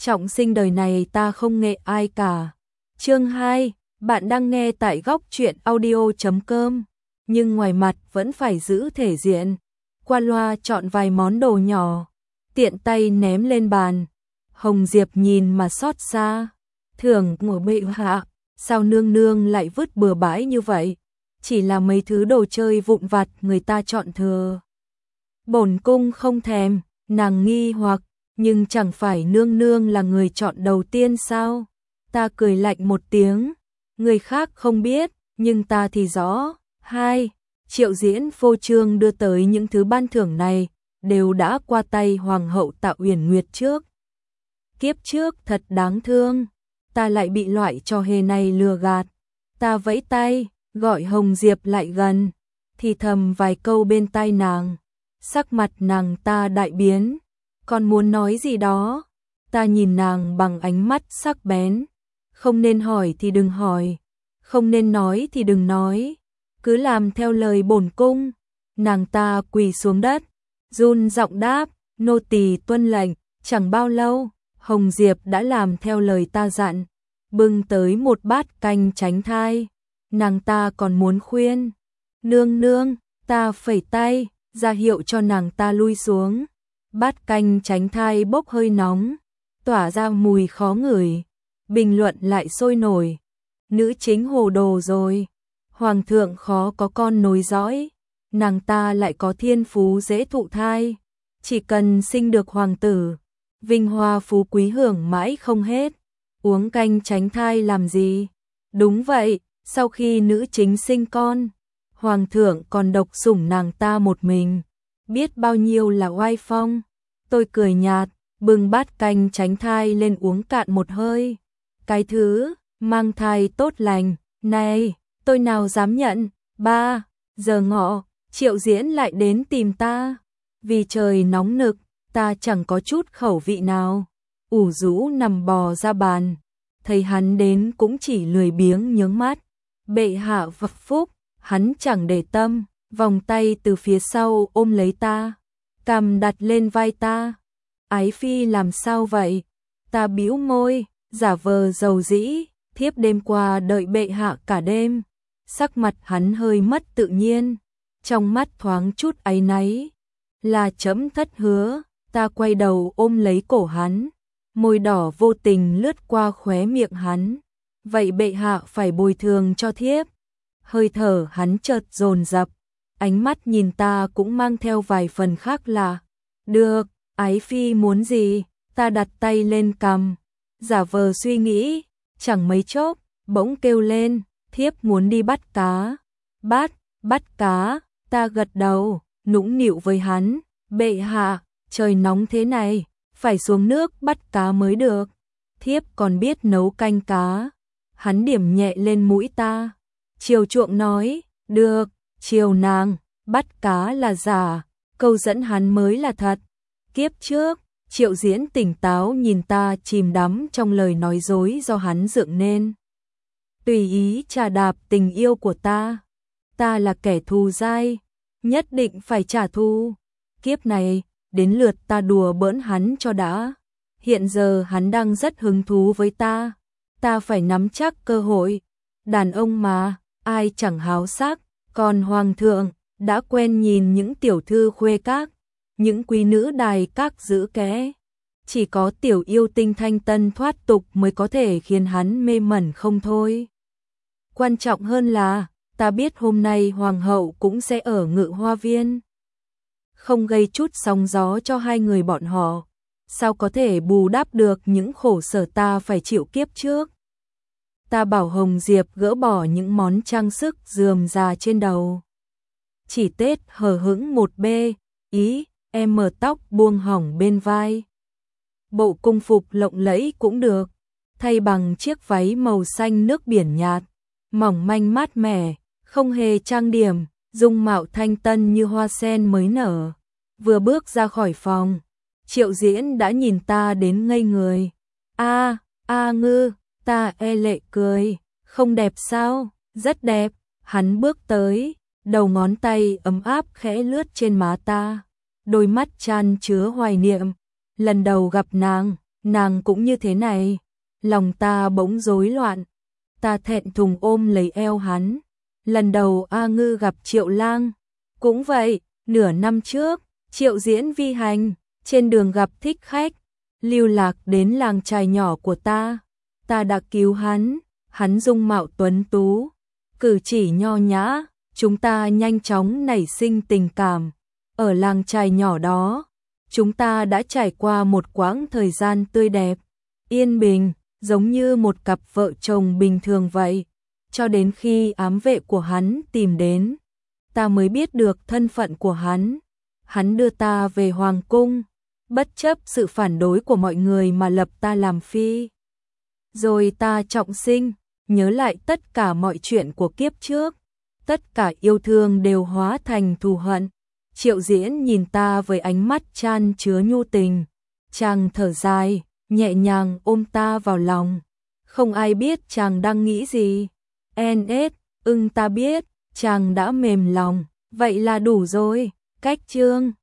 trọng sinh đời này ta không nghệ ai cả. Chương 2, bạn đang nghe tại góc truyện audio.com, nhưng ngoài mặt vẫn phải giữ thể diện. Qua loa chọn vài món đồ nhỏ, tiện tay ném lên bàn. Hồng Diệp nhìn mà xót xa, thường ngồi bệ hạ, sao nương nương lại vứt bừa bãi như vậy? Chỉ là mấy thứ đồ chơi vụn vặt người ta chọn thừa. Bổn cung không thèm, nàng nghi hoặc, nhưng chẳng phải nương nương là người chọn đầu tiên sao? Ta cười lạnh một tiếng, người khác không biết, nhưng ta thì rõ. 2. Triệu Diễn phô trương đưa tới những thứ ban thưởng này, đều đã qua tay Hoàng hậu Tạ Uyển Nguyệt trước. Kiếp trước thật đáng thương, ta lại bị loại trò hề này lừa gạt. Ta vẫy tay, gọi Hồng Diệp lại gần, thì thầm vài câu bên tai nàng. Sắc mặt nàng ta đại biến, còn muốn nói gì đó. Ta nhìn nàng bằng ánh mắt sắc bén. Không nên hỏi thì đừng hỏi, không nên nói thì đừng nói, cứ làm theo lời bổn cung. Nàng ta quỳ xuống đất, run giọng đáp, nô tỳ tuân lệnh. Chẳng bao lâu, Hồng Diệp đã làm theo lời ta dặn, bưng tới một bát canh tránh thai. Nàng ta còn muốn khuyên, nương nương, ta phẩy tay, ra hiệu cho nàng ta lui xuống. Bát canh tránh thai bốc hơi nóng, tỏa ra mùi khó ngửi. Bình luận lại sôi nổi. Nữ chính hồ đồ rồi. Hoàng thượng khó có con nối dõi. Nàng ta lại có thiên phú dễ thụ thai. Chỉ cần sinh được hoàng tử, vinh hoa phú quý hưởng mãi không hết. Uống canh tránh thai làm gì? Đúng vậy, sau khi nữ chính sinh con, hoàng thượng còn độc sủng nàng ta một mình. Biết bao nhiêu là oai phong. Tôi cười nhạt, bưng bát canh tránh thai lên uống cạn một hơi. Cái thứ mang thai tốt lành này, tôi nào dám nhận. 3 giờ ngọ, Triệu Diễn lại đến tìm ta. Vì trời nóng nực, ta chẳng có chút khẩu vị nào, ủ rũ nằm bò ra bàn. Thấy hắn đến cũng chỉ lười biếng nhướng mắt. Bệ hạ vập phúc, hắn chẳng để tâm, vòng tay từ phía sau ôm lấy ta, cằm đặt lên vai ta. Ái phi làm sao vậy? Ta bĩu môi, giả vờ dầu dĩ, thiếp đêm qua đợi bệ hạ cả đêm. Sắc mặt hắn hơi mất tự nhiên, trong mắt thoáng chút áy náy. Là chấm thất hứa. Ta quay đầu ôm lấy cổ hắn, môi đỏ vô tình lướt qua khóe miệng hắn. Vậy bệ hạ phải bồi thường cho thiếp. Hơi thở hắn chợt dồn dập, ánh mắt nhìn ta cũng mang theo vài phần khác lạ. Được, ái phi muốn gì? Ta đặt tay lên cằm, giả vờ suy nghĩ, chẳng mấy chốc, bỗng kêu lên, thiếp muốn đi bắt cá. Bắt cá? Ta gật đầu, nũng nịu với hắn, bệ hạ, trời nóng thế này, phải xuống nước bắt cá mới được. Thiếp còn biết nấu canh cá. Hắn điểm nhẹ lên mũi ta, chiều chuộng nói, được, chiều nàng, bắt cá là giả, câu dẫn hắn mới là thật. Kiếp trước, Triệu Diễn tỉnh táo nhìn ta chìm đắm trong lời nói dối do hắn dựng nên. Tùy ý trà đạp tình yêu của ta. Ta là kẻ thù dai, nhất định phải trả thù. Kiếp này, đến lượt ta đùa bỡn hắn cho đã. Hiện giờ hắn đang rất hứng thú với ta. Ta phải nắm chắc cơ hội. Đàn ông mà, ai chẳng háo sắc. Còn hoàng thượng, đã quen nhìn những tiểu thư khuê các, những quý nữ đài các giữ kẽ. Chỉ có tiểu yêu tinh thanh tân thoát tục mới có thể khiến hắn mê mẩn không thôi. Quan trọng hơn là, ta biết hôm nay hoàng hậu cũng sẽ ở Ngự Hoa Viên. Không gây chút sóng gió cho hai người bọn họ, sao có thể bù đắp được những khổ sở ta phải chịu kiếp trước. Ta bảo Hồng Diệp gỡ bỏ những món trang sức rườm rà trên đầu. Chỉ tết hờ hững một bê, ý, em mở tóc buông hỏng bên vai. Bộ cung phục lộng lẫy cũng được, thay bằng chiếc váy màu xanh nước biển nhạt, mỏng manh mát mẻ, không hề trang điểm, dung mạo thanh tân như hoa sen mới nở. Vừa bước ra khỏi phòng, Triệu Diễn đã nhìn ta đến ngây người. Ngư, ta e lệ cười, không đẹp sao? Rất đẹp. Hắn bước tới, đầu ngón tay ấm áp khẽ lướt trên má ta, đôi mắt chan chứa hoài niệm. Lần đầu gặp nàng nàng cũng như thế này. Lòng ta bỗng rối loạn, ta thẹn thùng ôm lấy eo hắn. Lần đầu A Ngư gặp Triệu Lang, cũng vậy, nửa năm trước, Triệu Diễn vi hành, trên đường gặp thích khách, lưu lạc đến làng chài nhỏ của ta đã cứu hắn, hắn dung mạo tuấn tú, cử chỉ nho nhã, chúng ta nhanh chóng nảy sinh tình cảm. Ở làng chài nhỏ đó, chúng ta đã trải qua một quãng thời gian tươi đẹp, yên bình, giống như một cặp vợ chồng bình thường vậy. Cho đến khi ám vệ của hắn tìm đến, ta mới biết được thân phận của hắn. Hắn đưa ta về hoàng cung, bất chấp sự phản đối của mọi người mà lập ta làm phi. Rồi ta trọng sinh, nhớ lại tất cả mọi chuyện của kiếp trước, tất cả yêu thương đều hóa thành thù hận. Triệu Diễn nhìn ta với ánh mắt chan chứa nhu tình, chàng thở dài, nhẹ nhàng ôm ta vào lòng. Không ai biết chàng đang nghĩ gì. NS, ta biết, chàng đã mềm lòng, vậy là đủ rồi. Cách chương